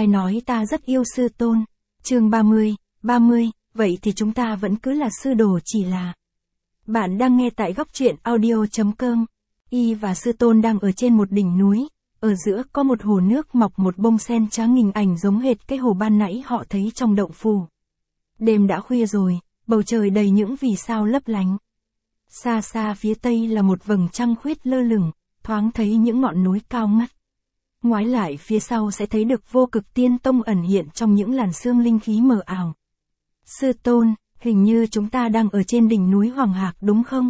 ai nói ta rất yêu sư tôn. Chương 30, vậy thì chúng ta vẫn cứ là sư đồ chỉ là. Bạn đang nghe tại góc truyện audio.com. Y và sư tôn đang ở trên một đỉnh núi, ở giữa có một hồ nước mọc một bông sen trắng hình ảnh giống hệt cái hồ ban nãy họ thấy trong động phủ. Đêm đã khuya rồi, bầu trời đầy những vì sao lấp lánh. Xa xa phía tây là một vầng trăng khuyết lơ lửng, thoáng thấy những ngọn núi cao ngất. Ngoái lại phía sau sẽ thấy được vô cực tiên tông ẩn hiện trong những làn sương linh khí mờ ảo. Sư tôn, hình như chúng ta đang ở trên đỉnh núi Hoàng Hạc đúng không?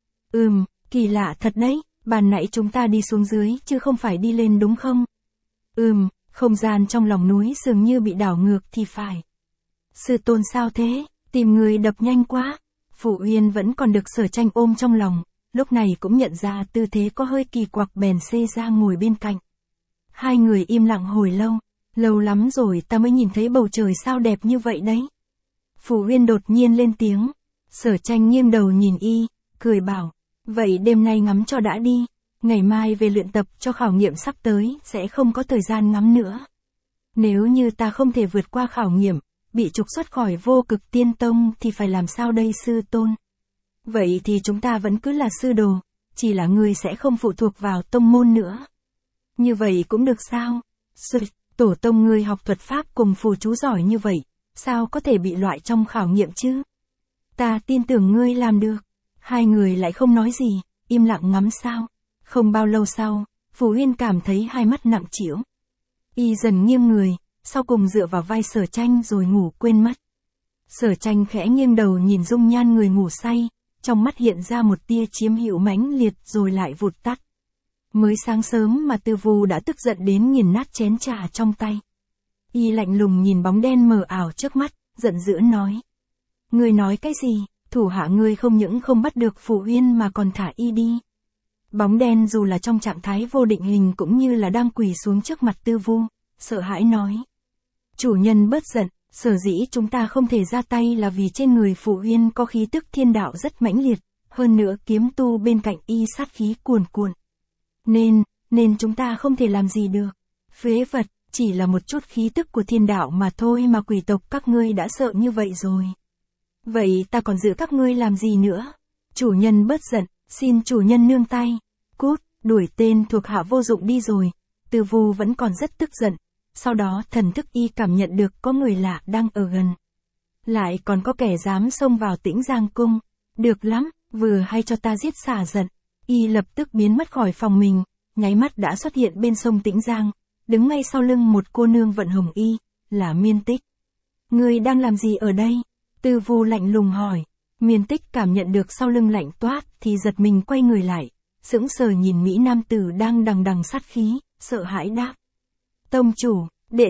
Kỳ lạ thật đấy, ban nãy chúng ta đi xuống dưới chứ không phải đi lên đúng không? Không gian trong lòng núi dường như bị đảo ngược thì phải. Sư tôn sao thế, tìm người đập nhanh quá. Phụ Uyên vẫn còn được Sở Tranh ôm trong lòng, lúc này cũng nhận ra tư thế có hơi kỳ quặc bèn xê ra ngồi bên cạnh. Hai người im lặng hồi lâu lắm rồi ta mới nhìn thấy bầu trời sao đẹp như vậy đấy. Phụ Uyên đột nhiên lên tiếng, Sở Tranh nghiêng đầu nhìn y, cười bảo, vậy đêm nay ngắm cho đã đi, ngày mai về luyện tập cho khảo nghiệm sắp tới sẽ không có thời gian ngắm nữa. Nếu như ta không thể vượt qua khảo nghiệm, bị trục xuất khỏi vô cực tiên tông thì phải làm sao đây sư tôn? Vậy thì chúng ta vẫn cứ là sư đồ, chỉ là ngươi sẽ không phụ thuộc vào tông môn nữa. Như vậy cũng được sao? Tổ tông ngươi học thuật pháp cùng phù chú giỏi như vậy, sao có thể bị loại trong khảo nghiệm chứ? Ta tin tưởng ngươi làm được. Hai người lại không nói gì, im lặng ngắm sao. Không bao lâu sau, Phù Uyên cảm thấy hai mắt nặng trĩu. Y dần nghiêng người, sau cùng dựa vào vai Sở Tranh rồi ngủ quên mất. Sở Tranh khẽ nghiêng đầu nhìn dung nhan người ngủ say, trong mắt hiện ra một tia chiếm hữu mãnh liệt rồi lại vụt tắt. Mới sáng sớm mà Tư Vu đã tức giận đến nghiền nát chén trà trong tay. Y lạnh lùng nhìn bóng đen mờ ảo trước mắt, giận dữ nói. Ngươi nói cái gì, thủ hạ ngươi không những không bắt được Phù Uyên mà còn thả y đi. Bóng đen dù là trong trạng thái vô định hình cũng như là đang quỳ xuống trước mặt Tư Vu, sợ hãi nói. Chủ nhân bớt giận, sở dĩ chúng ta không thể ra tay là vì trên người Phù Uyên có khí tức thiên đạo rất mãnh liệt, hơn nữa kiếm tu bên cạnh y sát khí cuồn cuộn. Nên chúng ta không thể làm gì được. Phế vật, chỉ là một chút khí tức của thiên đạo mà thôi mà quỷ tộc các ngươi đã sợ như vậy rồi. Vậy ta còn giữ các ngươi làm gì nữa? Chủ nhân bớt giận, xin chủ nhân nương tay. Cút, đuổi tên thuộc hạ vô dụng đi rồi. Tư Vu vẫn còn rất tức giận. Sau đó thần thức y cảm nhận được có người lạ đang ở gần. Lại còn có kẻ dám xông vào Tĩnh Giang cung. Được lắm, vừa hay cho ta giết xả giận. Y lập tức biến mất khỏi phòng mình, nháy mắt đã xuất hiện bên sông Tĩnh Giang, đứng ngay sau lưng một cô nương vận hồng y, là Miên Tích. Ngươi đang làm gì ở đây? Tư Vu lạnh lùng hỏi. Miên Tích cảm nhận được sau lưng lạnh toát thì giật mình quay người lại, sững sờ nhìn mỹ nam tử đang đằng đằng sát khí, sợ hãi đáp. Tông chủ,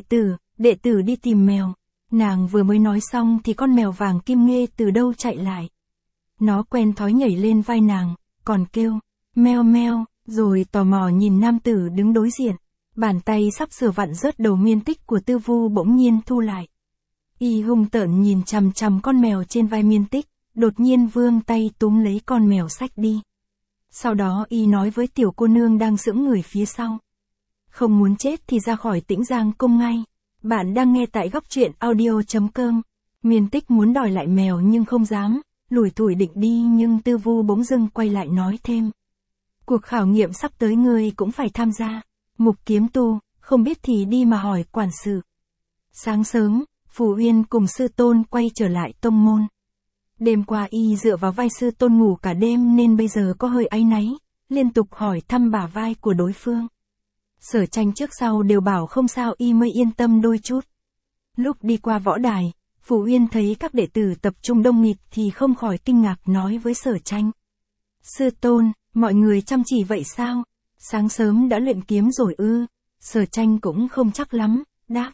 đệ tử đi tìm mèo. Nàng vừa mới nói xong thì con mèo vàng kim nghê từ đâu chạy lại. Nó quen thói nhảy lên vai nàng, còn kêu, meo meo, rồi tò mò nhìn nam tử đứng đối diện. Bàn tay sắp sửa vặn rớt đầu Miên Tích của Tư Vu bỗng nhiên thu lại. Y hung tợn nhìn chằm chằm con mèo trên vai Miên Tích, đột nhiên vươn tay túm lấy con mèo xách đi. Sau đó y nói với tiểu cô nương đang sững người phía sau. Không muốn chết thì ra khỏi Tĩnh Giang cung ngay. Bạn đang nghe tại góc truyện audio.com. Miên Tích muốn đòi lại mèo nhưng không dám, lủi thủi định đi nhưng Tư Vu bỗng dưng quay lại nói thêm. Cuộc khảo nghiệm sắp tới ngươi cũng phải tham gia. Mục kiếm tu, không biết thì đi mà hỏi quản sự. Sáng sớm, Phù Uyên cùng sư tôn quay trở lại tông môn. Đêm qua y dựa vào vai sư tôn ngủ cả đêm nên bây giờ có hơi áy náy, liên tục hỏi thăm bả vai của đối phương. Sở Tranh trước sau đều bảo không sao y mới yên tâm đôi chút. Lúc đi qua võ đài, Phù Uyên thấy các đệ tử tập trung đông nghịt thì không khỏi kinh ngạc nói với Sở Tranh. Sư tôn, mọi người chăm chỉ vậy sao? Sáng sớm đã luyện kiếm rồi ư? Sở Tranh cũng không chắc lắm, đáp.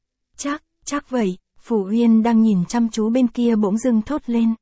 Chắc vậy. Phù Uyên đang nhìn chăm chú bên kia bỗng dưng thốt lên.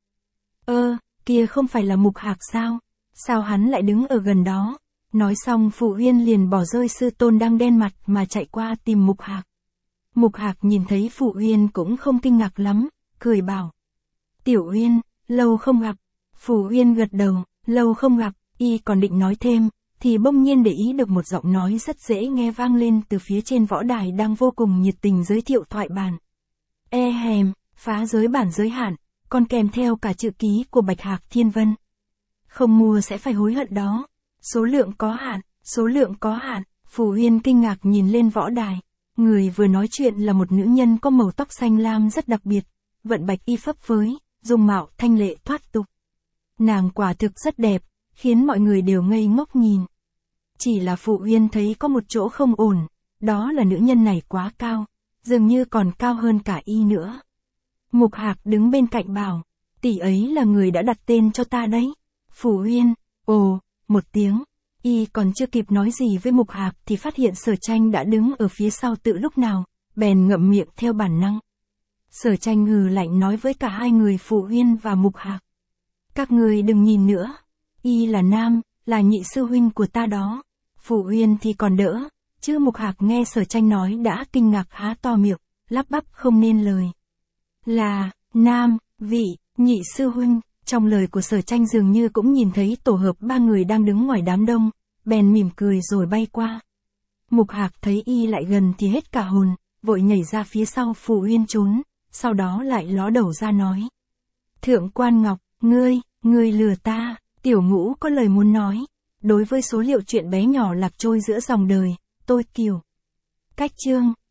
Kia không phải là Mục Hạc sao? Sao hắn lại đứng ở gần đó? Nói xong Phù Uyên liền bỏ rơi sư tôn đang đen mặt mà chạy qua tìm Mục Hạc. Mục Hạc nhìn thấy Phù Uyên cũng không kinh ngạc lắm, cười bảo. Tiểu Uyên, lâu không gặp. Phù Uyên gật đầu, lâu không gặp, y còn định nói thêm, thì bỗng nhiên để ý được một giọng nói rất dễ nghe vang lên từ phía trên võ đài đang vô cùng nhiệt tình giới thiệu thoại bản. Phá giới bản giới hạn, còn kèm theo cả chữ ký của Bạch Hạc Thiên Vân. Không mua sẽ phải hối hận đó. Số lượng có hạn, số lượng có hạn. Phù Uyên kinh ngạc nhìn lên võ đài. Người vừa nói chuyện là một nữ nhân có màu tóc xanh lam rất đặc biệt, vận bạch y phấp phới, dung mạo thanh lệ thoát tục. Nàng quả thực rất đẹp, khiến mọi người đều ngây ngốc nhìn. Chỉ là Phù Uyên thấy có một chỗ không ổn, đó là nữ nhân này quá cao, dường như còn cao hơn cả y nữa. Mục Hạc đứng bên cạnh bảo, tỷ ấy là người đã đặt tên cho ta đấy. Phù Uyên, ồ, một tiếng. Y còn chưa kịp nói gì với Mục Hạc thì phát hiện Sở Tranh đã đứng ở phía sau từ lúc nào, bèn ngậm miệng theo bản năng. Sở Tranh hừ lạnh nói với cả hai người Phù Uyên và Mục Hạc. Các người đừng nhìn nữa. Y là nam, là nhị sư huynh của ta đó. Phù Uyên thì còn đỡ, chứ Mục Hạc nghe Sở Tranh nói đã kinh ngạc há to miệng, lắp bắp không nên lời. Là, nam, vị, nhị sư huynh. Trong lời của Sở Tranh dường như cũng nhìn thấy tổ hợp ba người đang đứng ngoài đám đông, bèn mỉm cười rồi bay qua. Mục Hạc thấy y lại gần thì hết cả hồn, vội nhảy ra phía sau Phù Uyên trốn, sau đó lại ló đầu ra nói. Thượng quan Ngọc, ngươi lừa ta, Tiểu Ngũ có lời muốn nói. Đối với số liệu chuyện bé nhỏ lạc trôi giữa dòng đời, tôi Kiều. Cách chương.